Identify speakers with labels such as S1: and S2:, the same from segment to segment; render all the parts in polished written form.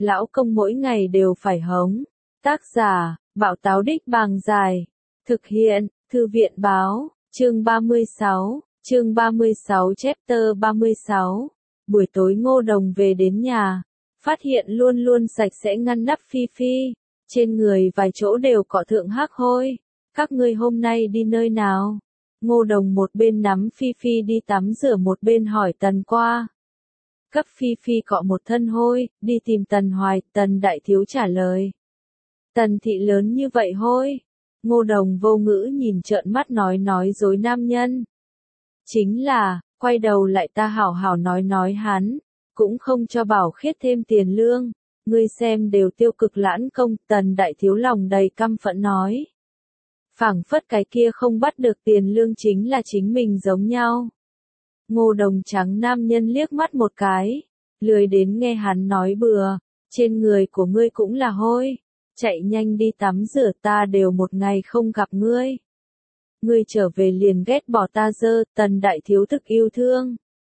S1: lão công mỗi ngày đều phải hống. Tác giả, Bảo Táo Đích Bàng Dài. Thực hiện, Thư viện báo, chương 36 chapter 36. Buổi tối Ngô Đồng về đến nhà, phát hiện luôn luôn sạch sẽ ngăn nắp Phi Phi, trên người vài chỗ đều cọ thượng hắc hôi. Các ngươi hôm nay đi nơi nào? Ngô Đồng một bên nắm Phi Phi đi tắm rửa một bên hỏi Tần Qua. Cấp Phi Phi cọ một thân hôi, đi tìm Tần Hoài, Tần Đại Thiếu trả lời. Tần thị lớn như vậy hôi. Ngô Đồng vô ngữ nhìn trợn mắt nói dối nam nhân. Chính là, quay đầu lại ta hảo hảo nói hắn, cũng không cho Bảo Khiết thêm tiền lương, ngươi xem đều tiêu cực lãn công. Tần Đại Thiếu lòng đầy căm phẫn nói. Phảng phất cái kia không bắt được tiền lương chính là chính mình giống nhau. Ngô Đồng trắng nam nhân liếc mắt một cái, lười đến nghe hắn nói bừa, trên người của ngươi cũng là hôi, chạy nhanh đi tắm rửa, ta đều một ngày không gặp ngươi. Ngươi trở về liền ghét bỏ ta dơ. Tần Đại Thiếu thực yêu thương.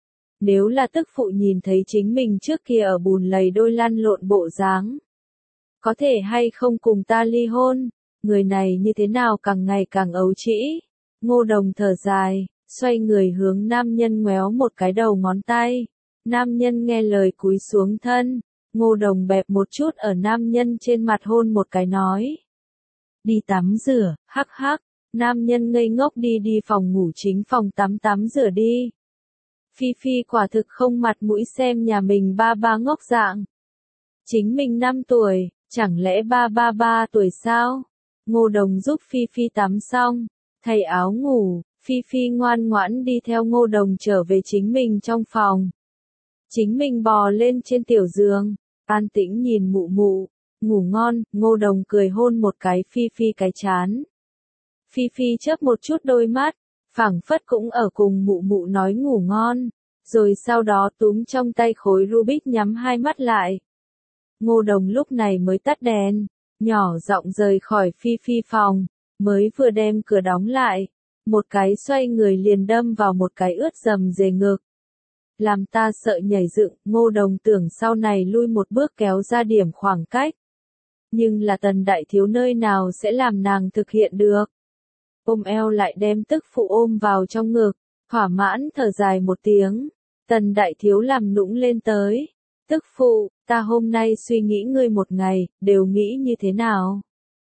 S1: Nếu là tức phụ nhìn thấy chính mình trước kia ở bùn lầy đôi lăn lộn bộ dáng, có thể hay không cùng ta ly hôn, người này như thế nào càng ngày càng ấu trĩ. Ngô Đồng thở dài, xoay người hướng nam nhân ngoéo một cái đầu ngón tay. Nam nhân nghe lời cúi xuống thân, Ngô Đồng bẹp một chút ở nam nhân trên mặt hôn một cái nói. Đi tắm rửa, hắc hắc. Nam nhân ngây ngốc đi phòng ngủ chính phòng tắm rửa đi. Phi Phi quả thực không mặt mũi xem nhà mình ba ngốc dạng. Chính mình 5 tuổi, chẳng lẽ ba tuổi sao? Ngô Đồng giúp Phi Phi tắm xong, thay áo ngủ, Phi Phi ngoan ngoãn đi theo Ngô Đồng trở về chính mình trong phòng. Chính mình bò lên trên tiểu giường, an tĩnh nhìn mụ mụ, ngủ ngon. Ngô Đồng cười hôn một cái Phi Phi cái trán. Phi Phi chớp một chút đôi mắt, phảng phất cũng ở cùng mụ mụ nói ngủ ngon, rồi sau đó túm trong tay khối Rubik nhắm hai mắt lại. Ngô Đồng lúc này mới tắt đèn, nhỏ giọng rời khỏi Phi Phi phòng, mới vừa đem cửa đóng lại, một cái xoay người liền đâm vào một cái ướt dầm dề ngực. Làm ta sợ nhảy dựng. Ngô Đồng tưởng sau này lui một bước kéo ra điểm khoảng cách. Nhưng là Tần Đại Thiếu nơi nào sẽ làm nàng thực hiện được. Ôm eo lại đem tức phụ ôm vào trong ngực, thỏa mãn thở dài một tiếng. Tần Đại Thiếu làm nũng lên tới. Tức phụ, ta hôm nay suy nghĩ ngươi một ngày, đều nghĩ như thế nào?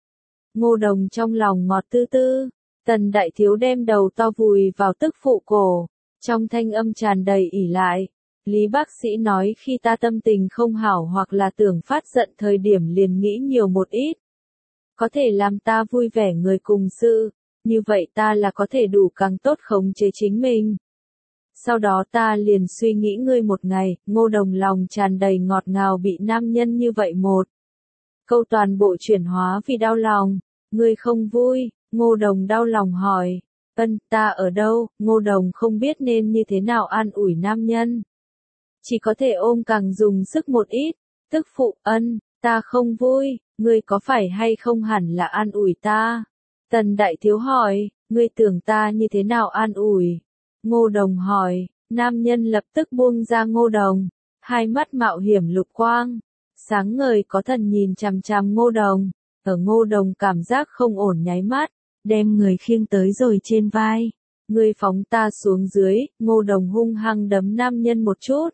S1: Ngô Đồng trong lòng ngọt tư tư. Tần Đại Thiếu đem đầu to vùi vào tức phụ cổ, trong thanh âm tràn đầy ỉ lại. Lý bác sĩ nói khi ta tâm tình không hảo hoặc là tưởng phát giận thời điểm liền nghĩ nhiều một ít. Có thể làm ta vui vẻ người cùng sự, như vậy ta là có thể đủ càng tốt khống chế chính mình. Sau đó ta liền suy nghĩ ngươi một ngày. Ngô Đồng lòng tràn đầy ngọt ngào bị nam nhân như vậy một câu toàn bộ chuyển hóa vì đau lòng. Ngươi không vui? Ngô Đồng đau lòng hỏi. Ta ở đâu? Ngô Đồng không biết nên như thế nào an ủi nam nhân. Chỉ có thể ôm càng dùng sức một ít. Tức phụ, ta không vui, ngươi có phải hay không hẳn là an ủi ta? Tần Đại Thiếu hỏi, ngươi tưởng ta như thế nào an ủi? Ngô Đồng hỏi, nam nhân lập tức buông ra Ngô Đồng, hai mắt mạo hiểm lục quang, sáng ngời có thần nhìn chằm chằm Ngô Đồng, ở Ngô Đồng cảm giác không ổn nháy mắt, đem người khiêng tới rồi trên vai. Ngươi phóng ta xuống dưới. Ngô Đồng hung hăng đấm nam nhân một chút.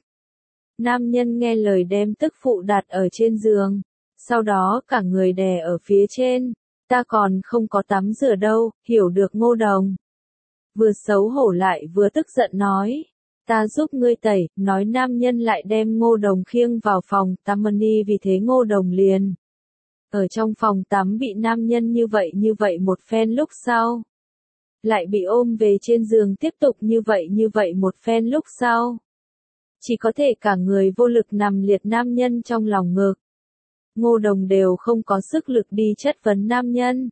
S1: Nam nhân nghe lời đem tức phụ đặt ở trên giường, sau đó cả người đè ở phía trên. Ta còn không có tắm rửa đâu. Hiểu được Ngô Đồng. Vừa xấu hổ lại vừa tức giận nói. Ta giúp ngươi tẩy. Nói nam nhân lại đem Ngô Đồng khiêng vào phòng tắm mani. Vì thế Ngô Đồng liền ở trong phòng tắm bị nam nhân như vậy một phen lúc sau. Lại bị ôm về trên giường tiếp tục như vậy một phen lúc sau. Chỉ có thể cả người vô lực nằm liệt nam nhân trong lòng ngực. Ngô Đồng đều không có sức lực đi chất vấn nam nhân.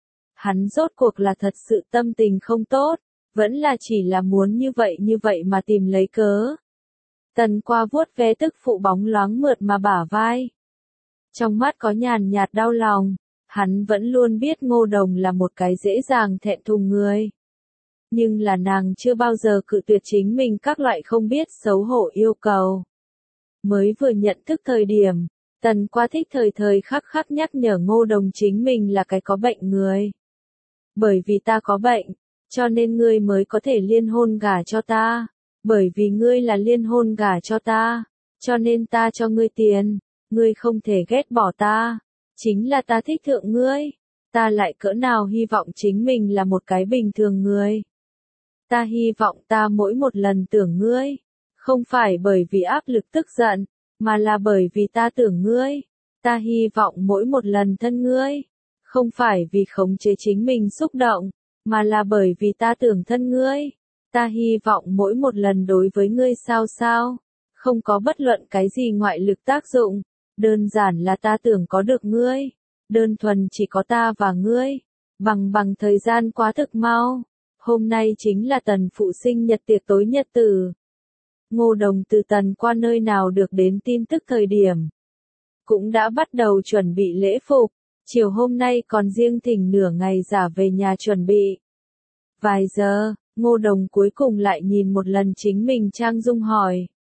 S1: Hắn rốt cuộc là thật sự tâm tình không tốt, vẫn là chỉ là muốn như vậy mà tìm lấy cớ. Tần Qua vuốt ve tức phụ bóng loáng mượt mà bả vai. Trong mắt có nhàn nhạt đau lòng, hắn vẫn luôn biết Ngô Đồng là một cái dễ dàng thẹn thùng người. Nhưng là nàng chưa bao giờ cự tuyệt chính mình các loại không biết xấu hổ yêu cầu. Mới vừa nhận thức thời điểm, Tần Qua thích thời thời khắc khắc nhắc nhở Ngô Đồng chính mình là cái có bệnh người. Bởi vì ta có bệnh, cho nên ngươi mới có thể liên hôn gả cho ta. Bởi vì ngươi là liên hôn gả cho ta, cho nên ta cho ngươi tiền, ngươi không thể ghét bỏ ta. Chính là ta thích thượng ngươi, ta lại cỡ nào hy vọng chính mình là một cái bình thường người. Ta hy vọng ta mỗi một lần tưởng ngươi, không phải bởi vì áp lực tức giận, mà là bởi vì ta tưởng ngươi. Ta hy vọng mỗi một lần thân ngươi, không phải vì khống chế chính mình xúc động, mà là bởi vì ta tưởng thân ngươi. Ta hy vọng mỗi một lần đối với ngươi sao, không có bất luận cái gì ngoại lực tác dụng, đơn giản là ta tưởng có được ngươi, đơn thuần chỉ có ta và ngươi, bằng thời gian quá thực mau. Hôm nay chính là Tần phụ sinh nhật tiệc tối nhật tử. Ngô Đồng từ Tần Qua nơi nào được đến tin tức thời điểm, cũng đã bắt đầu chuẩn bị lễ phục, chiều hôm nay còn riêng thỉnh nửa ngày giả về nhà chuẩn bị. Vài giờ, Ngô Đồng cuối cùng lại nhìn một lần chính mình trang dung hỏi.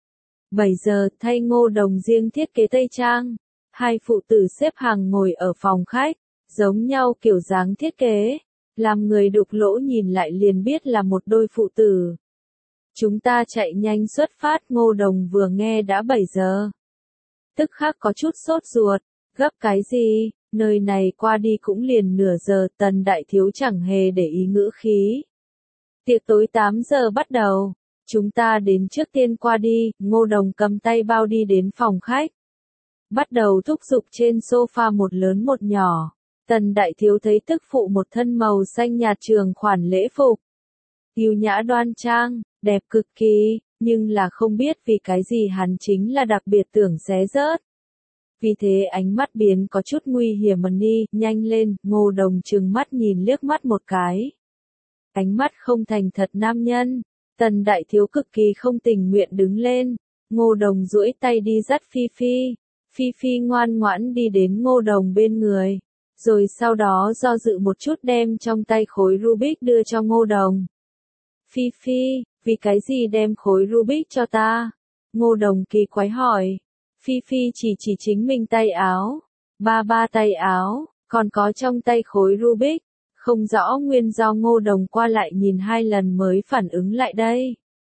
S1: 7 giờ, thay Ngô Đồng riêng thiết kế tây trang, hai phụ tử xếp hàng ngồi ở phòng khách, giống nhau kiểu dáng thiết kế, làm người đục lỗ nhìn lại liền biết là một đôi phụ tử. Chúng ta chạy nhanh xuất phát. Ngô Đồng vừa nghe đã 7 giờ. Tức khắc có chút sốt ruột, gấp cái gì, nơi này qua đi cũng liền nửa giờ. Tần đại thiếu chẳng hề để ý ngữ khí. Tiệc tối 8 giờ bắt đầu, chúng ta đến trước tiên qua đi. Ngô Đồng cầm tay bao đi đến phòng khách, bắt đầu thúc giục trên sofa một lớn một nhỏ. Tần đại thiếu thấy tức phụ một thân màu xanh nhạt trường khoản lễ phục, yêu nhã đoan trang, đẹp cực kỳ, nhưng là không biết vì cái gì hắn chính là đặc biệt tưởng xé rớt. Vì thế ánh mắt biến có chút nguy hiểm. Đi, nhanh lên. Ngô Đồng trừng mắt nhìn liếc mắt một cái. Ánh mắt không thành thật nam nhân. Tần đại thiếu cực kỳ không tình nguyện đứng lên. Ngô Đồng duỗi tay đi dắt Phi Phi. Phi Phi ngoan ngoãn đi đến Ngô Đồng bên người, rồi sau đó do dự một chút đem trong tay khối Rubik đưa cho Ngô Đồng. Phi Phi, vì cái gì đem khối Rubik cho ta? Ngô Đồng kỳ quái hỏi. Phi Phi chỉ chính mình tay áo. Ba tay áo, còn có trong tay khối Rubik. Không rõ nguyên do. Ngô Đồng qua lại nhìn 2 lần mới phản ứng lại đây.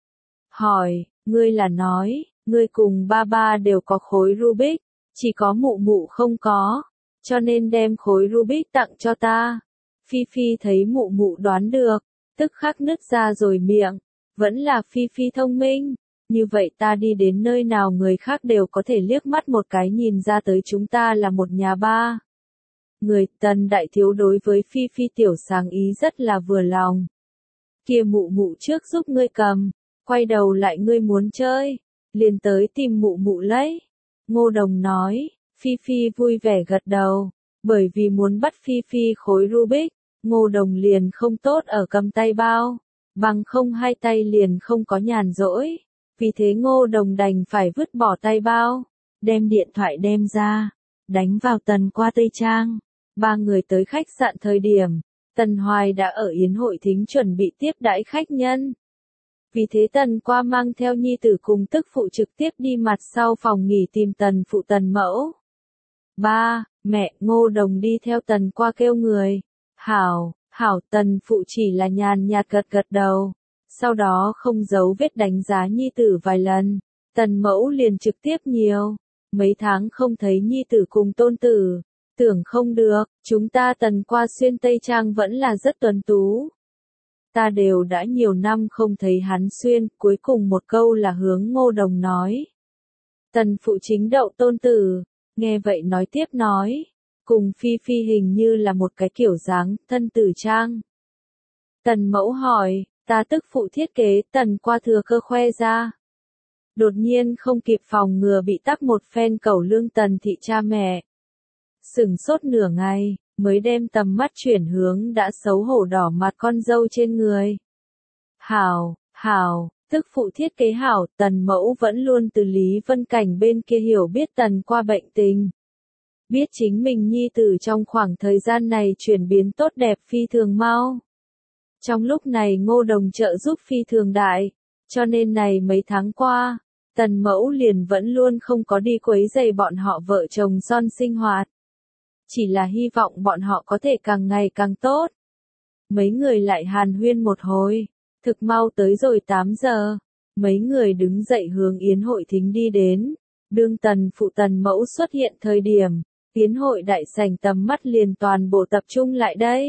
S1: Hỏi, ngươi là nói, ngươi cùng ba đều có khối Rubik, chỉ có mụ mụ không có, cho nên đem khối Rubik tặng cho ta. Phi Phi thấy mụ mụ đoán được, tức khắc nứt ra rồi miệng. Vẫn là Phi Phi thông minh, như vậy ta đi đến nơi nào người khác đều có thể liếc mắt một cái nhìn ra tới chúng ta là một nhà ba người. Tần đại thiếu đối với Phi Phi tiểu sáng ý rất là vừa lòng. Kia mụ mụ trước giúp ngươi cầm, quay đầu lại ngươi muốn chơi, liền tới tìm mụ mụ lấy. Ngô Đồng nói. Phi Phi vui vẻ gật đầu, bởi vì muốn bắt Phi Phi khối Rubik, Ngô Đồng liền không tốt ở cầm tay bao, bằng không hai tay liền không có nhàn rỗi. Vì thế Ngô Đồng đành phải vứt bỏ tay bao, đem điện thoại đem ra, đánh vào Tần Qua tây trang. 3 người tới khách sạn thời điểm, Tần Hoài đã ở yến hội thính chuẩn bị tiếp đãi khách nhân. Vì thế Tần Qua mang theo nhi tử cùng tức phụ trực tiếp đi mặt sau phòng nghỉ tìm Tần phụ Tần mẫu. Ba, mẹ. Ngô Đồng đi theo Tần Qua kêu người. Hảo. Tần phụ chỉ là nhàn nhạt gật đầu. Sau đó không giấu vết đánh giá nhi tử vài lần. Tần mẫu liền trực tiếp nhiều. Mấy tháng không thấy nhi tử cùng tôn tử. Tưởng không được, chúng ta Tần Qua xuyên tây trang vẫn là rất tuấn tú. Ta đều đã nhiều năm không thấy hắn xuyên. Cuối cùng một câu là hướng Ngô Đồng nói. Tần phụ chính đậu tôn tử. Nghe vậy nói tiếp nói, cùng Phi Phi hình như là một cái kiểu dáng, thân tử trang. Tần mẫu hỏi, ta tức phụ thiết kế. Tần Qua thừa cơ khoe ra. Đột nhiên không kịp phòng ngừa bị tắc một phen cẩu lương Tần thị cha mẹ. Sửng sốt nửa ngày, mới đem tầm mắt chuyển hướng đã xấu hổ đỏ mặt con dâu trên người. Hảo, tức phụ thiết kế hảo. Tần mẫu vẫn luôn từ Lý Vân Cảnh bên kia hiểu biết Tần Qua bệnh tình. Biết chính mình nhi tử trong khoảng thời gian này chuyển biến tốt đẹp phi thường mau. Trong lúc này Ngô Đồng trợ giúp phi thường đại, cho nên này mấy tháng qua, Tần mẫu liền vẫn luôn không có đi quấy rầy bọn họ vợ chồng son sinh hoạt. Chỉ là hy vọng bọn họ có thể càng ngày càng tốt. Mấy người lại hàn huyên một hồi. Thực mau tới rồi 8 giờ. Mấy người đứng dậy hướng yến hội thính đi đến. Đương tần phụ tần mẫu xuất hiện thời điểm, yến hội đại sảnh tầm mắt liền toàn bộ tập trung lại đây.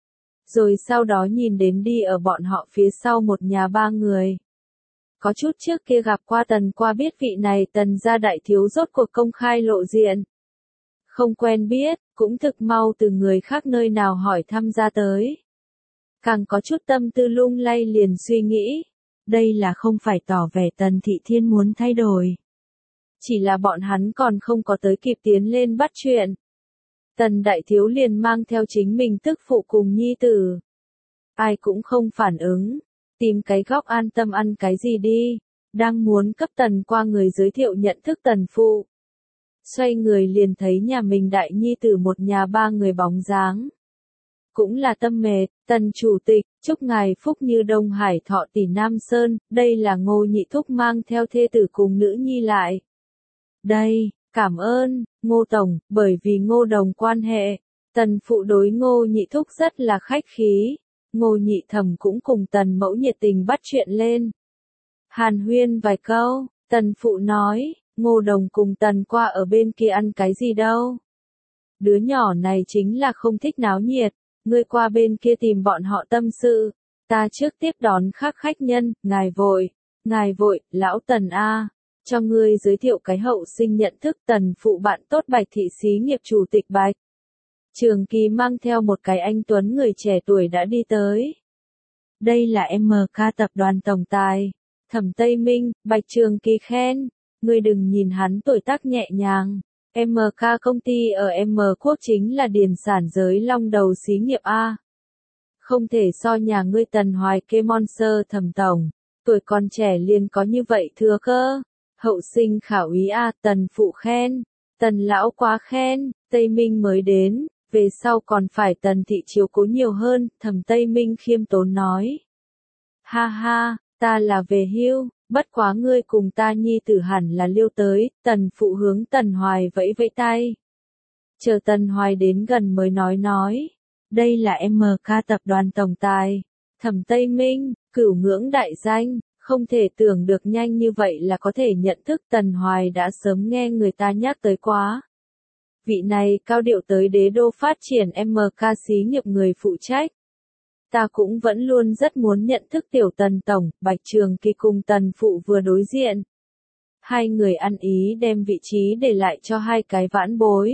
S1: Rồi sau đó nhìn đến đi ở bọn họ phía sau một nhà ba người. Có chút trước kia gặp qua tần qua biết vị này tần gia đại thiếu rốt cuộc công khai lộ diện. Không quen biết, cũng thực mau từ người khác nơi nào hỏi thăm ra tới. Càng có chút tâm tư lung lay liền suy nghĩ. Đây là không phải tỏ vẻ tần thị thiên muốn thay đổi. Chỉ là bọn hắn còn không có tới kịp tiến lên bắt chuyện. Tần đại thiếu liền mang theo chính mình tức phụ cùng nhi tử. Ai cũng không phản ứng. Tìm cái góc an tâm ăn cái gì đi. Đang muốn cấp tần qua người giới thiệu nhận thức tần phụ. Xoay người liền thấy nhà mình đại nhi tử một nhà ba người bóng dáng. Cũng là tâm mệt, tần chủ tịch, chúc ngài phúc như Đông Hải Thọ tỷ Nam Sơn, đây là Ngô Nhị Thúc mang theo thê tử cùng nữ nhi lại. Đây, cảm ơn, Ngô Tổng, bởi vì Ngô Đồng quan hệ, tần phụ đối Ngô Nhị Thúc rất là khách khí. Ngô Nhị Thẩm cũng cùng tần mẫu nhiệt tình bắt chuyện lên. Hàn huyên vài câu, tần phụ nói, Ngô Đồng cùng tần qua ở bên kia ăn cái gì đâu. Đứa nhỏ này chính là không thích náo nhiệt, ngươi qua bên kia tìm bọn họ tâm sự. Ta trước tiếp đón khác khách nhân, ngài vội, lão tần A. Cho ngươi giới thiệu cái hậu sinh nhận thức tần phụ bạn tốt Bạch thị xí nghiệp chủ tịch Bạch. Trường Kỳ mang theo một cái anh tuấn người trẻ tuổi đã đi tới. Đây là MK tập đoàn tổng tài. Thẩm Tây Minh, Bạch Trường Kỳ khen. Ngươi đừng nhìn hắn tuổi tác nhẹ nhàng. MK công ty ở M quốc chính là điền sản giới long đầu xí nghiệp A. Không thể so nhà ngươi Tần Hoài kê Monster Thẩm tổng. Tuổi còn trẻ liền có như vậy thừa cơ. Hậu sinh khảo ý A, tần phụ khen. Tần lão quá khen, Tây Minh mới đến. Về sau còn phải tần thị chiếu cố nhiều hơn, Thẩm Tây Minh khiêm tốn nói. Ha ha, ta là về hưu, bất quá ngươi cùng ta nhi tử hẳn là liêu tới, tần phụ hướng Tần Hoài vẫy vẫy tay. Chờ Tần Hoài đến gần mới nói. Đây là MK tập đoàn tổng tài. Thẩm Tây Minh, cửu ngưỡng đại danh, không thể tưởng được nhanh như vậy là có thể nhận thức. Tần Hoài đã sớm nghe người ta nhắc tới quá. Vị này cao điệu tới đế đô phát triển MK xí nghiệp người phụ trách. Ta cũng vẫn luôn rất muốn nhận thức tiểu Tần tổng. Bạch Trường Kỳ cùng tần phụ vừa đối diện. Hai người ăn ý đem vị trí để lại cho hai cái vãn bối.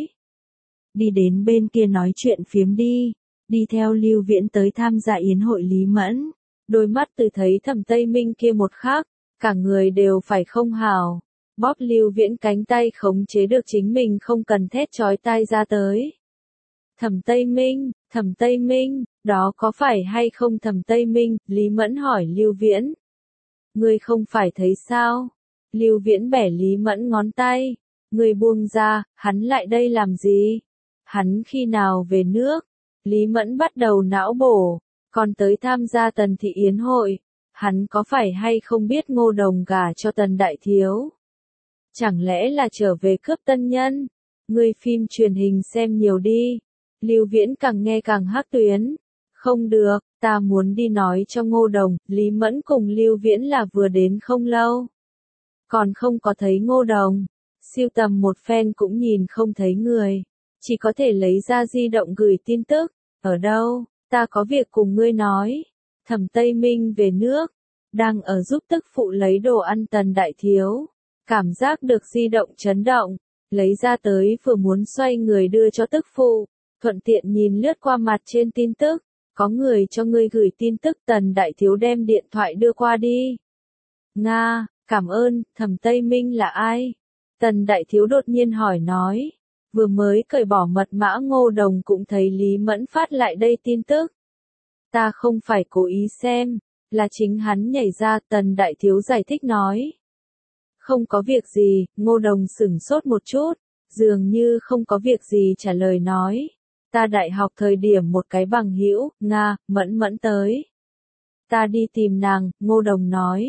S1: Đi đến bên kia nói chuyện phiếm đi. Đi theo Lưu Viễn tới tham gia yến hội Lý Mẫn. Đôi mắt từ thấy Thẩm Tây Minh kia một khắc, cả người đều phải không hào. Bóp Lưu Viễn cánh tay khống chế được chính mình không cần thét chói tai ra tới. Thẩm Tây Minh, đó có phải hay không Thẩm Tây Minh? Lý Mẫn hỏi Lưu Viễn. Ngươi không phải thấy sao? Lưu Viễn bẻ Lý Mẫn ngón tay. Ngươi buông ra, hắn lại đây làm gì? Hắn khi nào về nước? Lý Mẫn bắt đầu não bổ. Còn tới tham gia Tần thị yến hội. Hắn có phải hay không biết Ngô Đồng gả cho Tần đại thiếu? Chẳng lẽ là trở về cướp tân nhân? Ngươi phim truyền hình xem nhiều đi. Lưu Viễn càng nghe càng hắc tuyến. Không được, ta muốn đi nói cho Ngô Đồng. Lý Mẫn cùng Lưu Viễn là vừa đến không lâu. Còn không có thấy Ngô Đồng. Siêu tầm một phen cũng nhìn không thấy người. Chỉ có thể lấy ra di động gửi tin tức. Ở đâu? Ta có việc cùng ngươi nói. Thẩm Tây Minh về nước. Đang ở giúp tức phụ lấy đồ ăn Tần đại thiếu. Cảm giác được di động chấn động. Lấy ra tới vừa muốn xoay người đưa cho tức phụ. Thuận tiện nhìn lướt qua mặt trên tin tức. Có người cho ngươi gửi tin tức. Tần đại thiếu đem điện thoại đưa qua đi. Nga, cảm ơn. Thẩm Tây Minh là ai? Tần đại thiếu đột nhiên hỏi nói. Vừa mới cởi bỏ mật mã Ngô Đồng cũng thấy Lý Mẫn phát lại đây tin tức. Ta không phải cố ý xem, là chính hắn nhảy ra. Tần đại thiếu giải thích nói. Không có việc gì. Ngô Đồng sửng sốt một chút, dường như không có việc gì trả lời nói. Ta đại học thời điểm một cái bằng hữu, Nga, Mẫn tới. Ta đi tìm nàng, Ngô Đồng nói.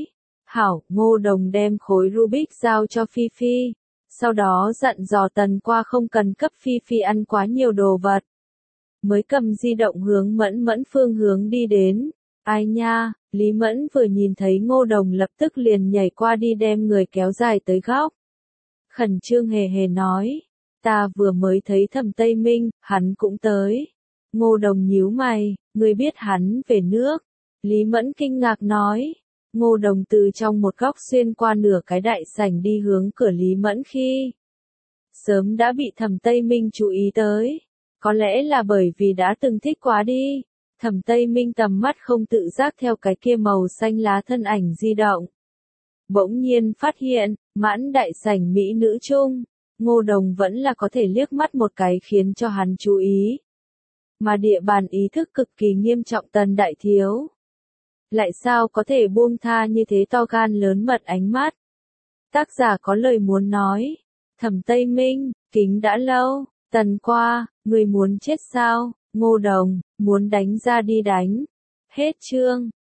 S1: Hảo, Ngô Đồng đem khối Rubik giao cho Phi Phi. Sau đó dặn dò Tần Qua không cần cấp Phi Phi ăn quá nhiều đồ vật. Mới cầm di động hướng Mẫn Mẫn phương hướng đi đến. Ai nha, Lý Mẫn vừa nhìn thấy Ngô Đồng lập tức liền nhảy qua đi đem người kéo dài tới góc. Khẩn trương hề hề nói, ta vừa mới thấy Thẩm Tây Minh, hắn cũng tới. Ngô Đồng nhíu mày, ngươi biết hắn về nước. Lý Mẫn kinh ngạc nói. Ngô Đồng từ trong một góc xuyên qua nửa cái đại sảnh đi hướng cửa Lý Mẫn khi sớm đã bị Thẩm Tây Minh chú ý tới. Có lẽ là bởi vì đã từng thích quá đi. Thẩm Tây Minh tầm mắt không tự giác theo cái kia màu xanh lá thân ảnh di động. Bỗng nhiên phát hiện, mãn đại sảnh mỹ nữ chung, Ngô Đồng vẫn là có thể liếc mắt một cái khiến cho hắn chú ý. Mà địa bàn ý thức cực kỳ nghiêm trọng Tần đại thiếu. Lại sao có thể buông tha như thế to gan lớn mật ánh mắt. Tác giả có lời muốn nói. Thẩm Tây Minh, kính đã lâu. Tần Qua, người muốn chết sao? Ngô Đồng, muốn đánh ra đi đánh. Hết chương.